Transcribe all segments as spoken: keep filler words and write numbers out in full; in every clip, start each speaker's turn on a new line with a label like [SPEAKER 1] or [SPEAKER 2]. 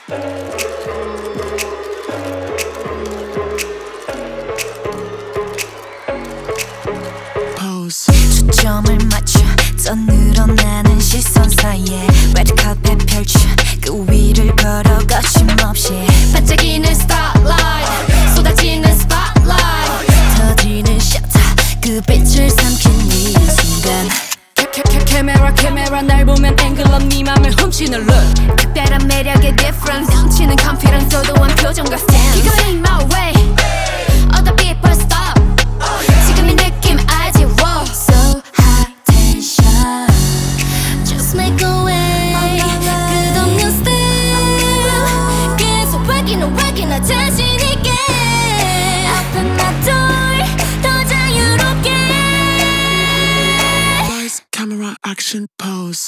[SPEAKER 1] 초점을 맞춰 더 늘어나는 시선 사이에 레드카펫 펼쳐 그 위를 걸어 거침없이 반짝이는 스타라이트 쏟아지는 스팟라이트 터지는 셔터 그 빛을 삼킨 이 순간
[SPEAKER 2] 카메라 카메라 날 보면 앵글러 네 맘을 훔치는 look
[SPEAKER 1] 특별한 매력의 difference 넘치는 confidence 도도한 표정과 stance
[SPEAKER 2] Keep going my way
[SPEAKER 1] Other people stop 지금 이 느낌 알지 wow So high tension Just make a way 끝없는 style 계속 확인해 확인해 자신 있게 Open my door 더 자유롭게
[SPEAKER 3] Lights, camera, action, pose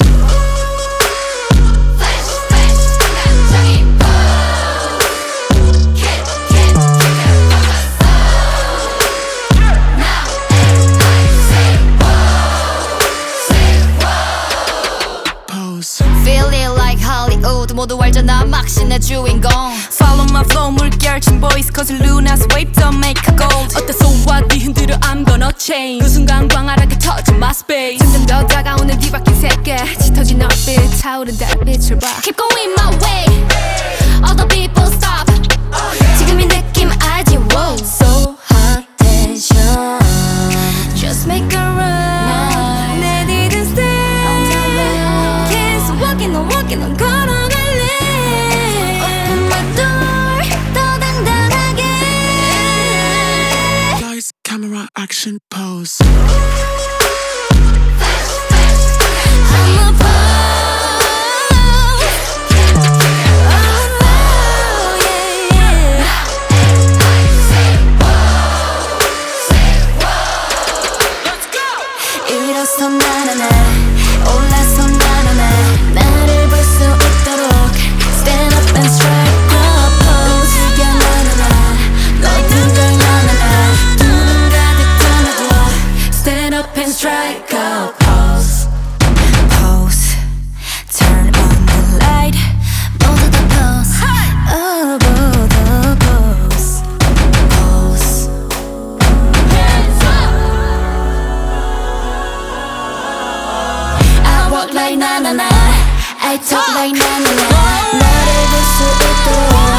[SPEAKER 1] Flash flash 감정이 pose Keep keep keep it focus Now I say wow say wow
[SPEAKER 3] pose
[SPEAKER 1] Feel it like Hollywood 모두 알잖아 막신의 주인공
[SPEAKER 2] Follow my flow 물결친 boys cause Luna's wave don't make a gold 어때 소와 뒤 흔들어 I'm gonna change 그 순간 광활하게 터진 my space 점점 더 다가오는 뒤바뀐 세계 짙어진 얼빛 차오른 달빛을 봐
[SPEAKER 1] Keep going my way Other people stop 지금 이 느낌 알지 wow So high tension Just make a run 내 뒤를 stay 계속 walking on walking on 걸어갈래 Open my door 더 당당하게
[SPEAKER 3] Lights, camera, action, pose
[SPEAKER 1] Flash flash I'm a pose 일어서 나나나 올라서 나나나 나를 볼 수 있도록 Stand up and strike a pose 즐겨 나나나 너든 걸 나나나 눈을 가득 감아둬 Stand up and strike a pose Pose Turn on the light 모두 다 pose Oh 모두 pose Pose Hands up I walk like na na na I talk like na na na 나를 볼 수 있도록